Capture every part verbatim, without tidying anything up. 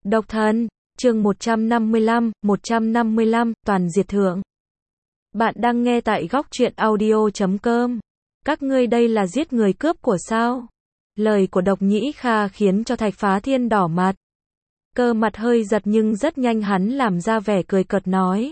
Độc thân, chương một trăm năm mươi lăm, một trăm năm mươi lăm, toàn diệt thượng. Bạn đang nghe tại góc truyện audio chấm com. Các ngươi đây là giết người cướp của sao? Lời của Độc Nhĩ Kha khiến cho Thạch Phá Thiên đỏ mặt. Cơ mặt hơi giật nhưng rất nhanh hắn làm ra vẻ cười cợt nói.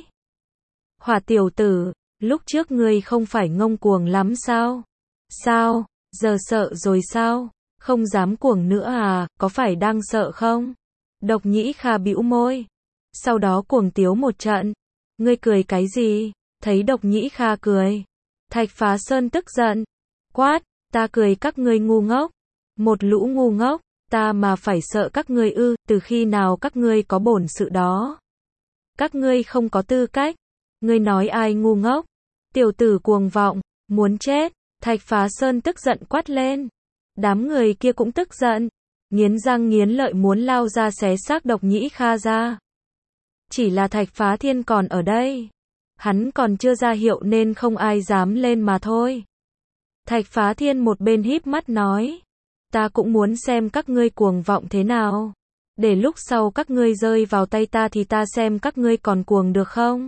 Hỏa tiểu tử, lúc trước ngươi không phải ngông cuồng lắm sao? Sao, giờ sợ rồi sao? Không dám cuồng nữa à, có phải đang sợ không? Độc Nhĩ Kha bĩu môi. Sau đó cuồng tiếu một trận. Ngươi cười cái gì? Thấy Độc Nhĩ Kha cười. Thạch Phá Sơn tức giận. Quát, ta cười các ngươi ngu ngốc. Một lũ ngu ngốc, ta mà phải sợ các ngươi ư, từ khi nào các ngươi có bổn sự đó? Các ngươi không có tư cách. Ngươi nói ai ngu ngốc? Tiểu tử cuồng vọng, muốn chết. Thạch Phá Sơn tức giận quát lên. Đám người kia cũng tức giận. Nghiến răng nghiến lợi muốn lao ra xé xác Độc Nhĩ Kha ra. Chỉ là Thạch Phá Thiên còn ở đây. Hắn còn chưa ra hiệu nên không ai dám lên mà thôi. Thạch Phá Thiên một bên híp mắt nói. Ta cũng muốn xem các ngươi cuồng vọng thế nào. Để lúc sau các ngươi rơi vào tay ta thì ta xem các ngươi còn cuồng được không.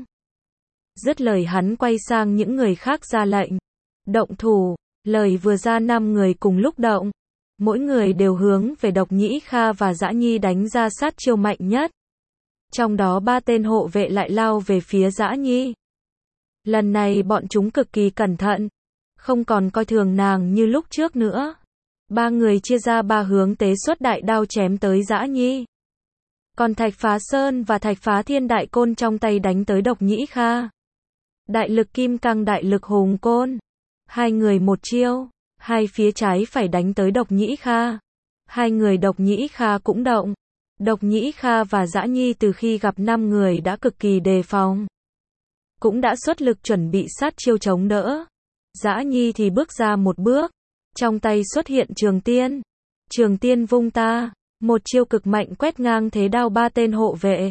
Dứt lời hắn quay sang những người khác ra lệnh. Động thủ, lời vừa ra năm người cùng lúc động. Mỗi người đều hướng về Độc Nhĩ Kha và Dã Nhi đánh ra sát chiêu mạnh nhất. Trong đó ba tên hộ vệ lại lao về phía Dã Nhi. Lần này bọn chúng cực kỳ cẩn thận. Không còn coi thường nàng như lúc trước nữa. Ba người chia ra ba hướng tế xuất đại đao chém tới Dã Nhi. Còn Thạch Phá Sơn và Thạch Phá Thiên đại côn trong tay đánh tới Độc Nhĩ Kha. Đại lực kim cang đại lực hùng côn. Hai người một chiêu. Hai phía trái phải đánh tới Độc Nhĩ Kha. Hai người Độc Nhĩ Kha cũng động. Độc Nhĩ Kha và Dã Nhi từ khi gặp năm người đã cực kỳ đề phòng. Cũng đã xuất lực chuẩn bị sát chiêu chống đỡ. Dã Nhi thì bước ra một bước. Trong tay xuất hiện trường tiên. Trường tiên vung ta. Một chiêu cực mạnh quét ngang thế đao ba tên hộ vệ.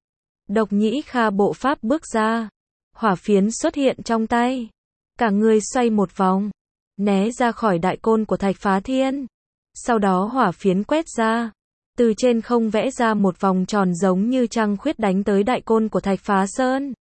Độc Nhĩ Kha bộ pháp bước ra. Hỏa phiến xuất hiện trong tay. Cả người xoay một vòng. Né ra khỏi đại côn của Thạch Phá Thiên. Sau đó hỏa phiến quét ra. Từ trên không vẽ ra một vòng tròn giống như trăng khuyết đánh tới đại côn của Thạch Phá Sơn.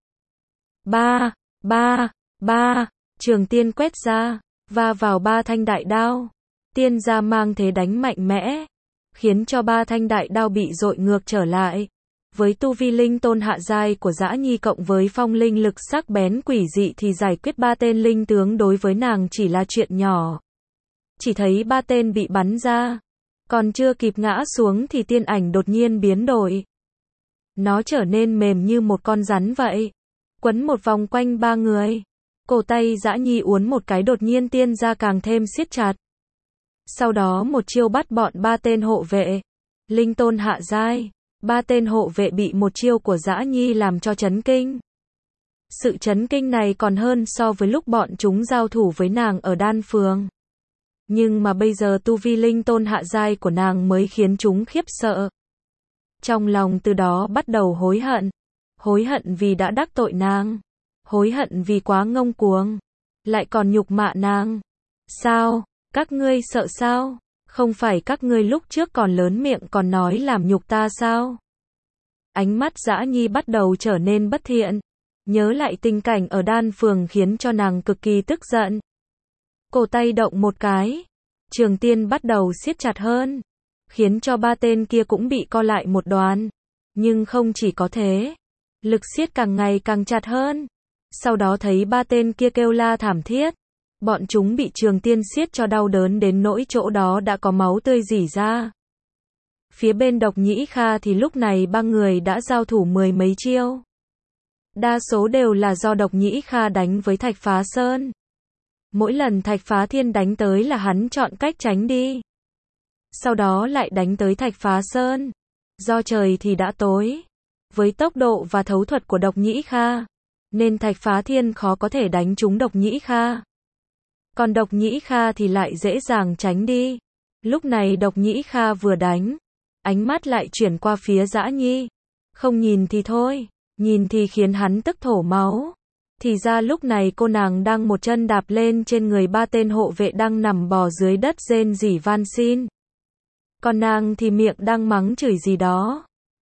Ba, ba, ba, trường tiên quét ra, va vào ba thanh đại đao. Tiên gia mang thế đánh mạnh mẽ, khiến cho ba thanh đại đao bị dội ngược trở lại. Với tu vi linh tôn hạ giai của Dã Nhi cộng với phong linh lực sắc bén quỷ dị thì giải quyết ba tên linh tướng đối với nàng chỉ là chuyện nhỏ. Chỉ thấy ba tên bị bắn ra. Còn chưa kịp ngã xuống thì tiên ảnh đột nhiên biến đổi. Nó trở nên mềm như một con rắn vậy. Quấn một vòng quanh ba người. Cổ tay Dã Nhi uốn một cái đột nhiên tiên ra càng thêm siết chặt. Sau đó một chiêu bắt bọn ba tên hộ vệ. Linh tôn hạ giai. Ba tên hộ vệ bị một chiêu của Dã Nhi làm cho chấn kinh. Sự chấn kinh này còn hơn so với lúc bọn chúng giao thủ với nàng ở đan phường. Nhưng mà bây giờ tu vi linh tôn hạ giai của nàng mới khiến chúng khiếp sợ. Trong lòng từ đó bắt đầu hối hận. Hối hận vì đã đắc tội nàng. Hối hận vì quá ngông cuồng. Lại còn nhục mạ nàng. Sao? Các ngươi sợ sao? Không phải các ngươi lúc trước còn lớn miệng còn nói làm nhục ta sao? Ánh mắt Dã Nhi bắt đầu trở nên bất thiện. Nhớ lại tình cảnh ở đan phường khiến cho nàng cực kỳ tức giận. Cổ tay động một cái. Trường tiên bắt đầu siết chặt hơn. Khiến cho ba tên kia cũng bị co lại một đoàn. Nhưng không chỉ có thế. Lực siết càng ngày càng chặt hơn. Sau đó thấy ba tên kia kêu la thảm thiết. Bọn chúng bị trường tiên siết cho đau đớn đến nỗi chỗ đó đã có máu tươi rỉ ra. Phía bên Độc Nhĩ Kha thì lúc này ba người đã giao thủ mười mấy chiêu. Đa số đều là do Độc Nhĩ Kha đánh với Thạch Phá Sơn. Mỗi lần Thạch Phá Thiên đánh tới là hắn chọn cách tránh đi. Sau đó lại đánh tới Thạch Phá Sơn. Do trời thì đã tối. Với tốc độ và thấu thuật của Độc Nhĩ Kha, nên Thạch Phá Thiên khó có thể đánh trúng Độc Nhĩ Kha. Còn Độc Nhĩ Kha thì lại dễ dàng tránh đi. Lúc này Độc Nhĩ Kha vừa đánh, ánh mắt lại chuyển qua phía Dã Nhi. Không nhìn thì thôi, nhìn thì khiến hắn tức thổ máu. Thì ra lúc này cô nàng đang một chân đạp lên trên người ba tên hộ vệ đang nằm bò dưới đất rên rỉ van xin. Còn nàng thì miệng đang mắng chửi gì đó.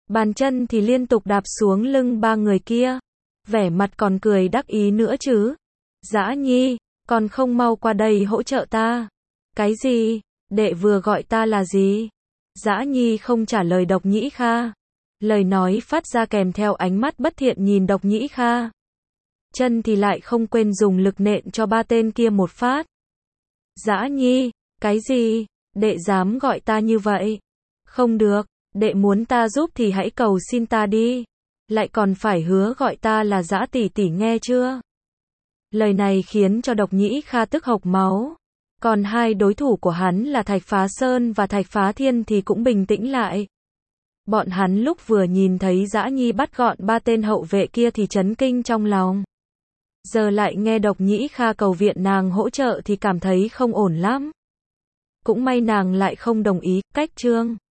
Bàn chân thì liên tục đạp xuống lưng ba người kia. Vẻ mặt còn cười đắc ý nữa chứ. Dã Nhi, còn không mau qua đây hỗ trợ ta. Cái gì? Đệ vừa gọi ta là gì? Dã Nhi không trả lời Độc Nhĩ Kha. Lời nói phát ra kèm theo ánh mắt bất thiện nhìn Độc Nhĩ Kha. Chân thì lại không quên dùng lực nện cho ba tên kia một phát. Dã Nhi, cái gì? Đệ dám gọi ta như vậy? Không được, đệ muốn ta giúp thì hãy cầu xin ta đi. Lại còn phải hứa gọi ta là Dã tỷ tỷ nghe chưa? Lời này khiến cho Độc Nhĩ Kha tức hộc máu. Còn hai đối thủ của hắn là Thạch Phá Sơn và Thạch Phá Thiên thì cũng bình tĩnh lại. Bọn hắn lúc vừa nhìn thấy Dã Nhi bắt gọn ba tên hậu vệ kia thì chấn kinh trong lòng. Giờ lại nghe Độc Nhĩ Kha cầu viện nàng hỗ trợ thì cảm thấy không ổn lắm. Cũng may nàng lại không đồng ý, cách trương.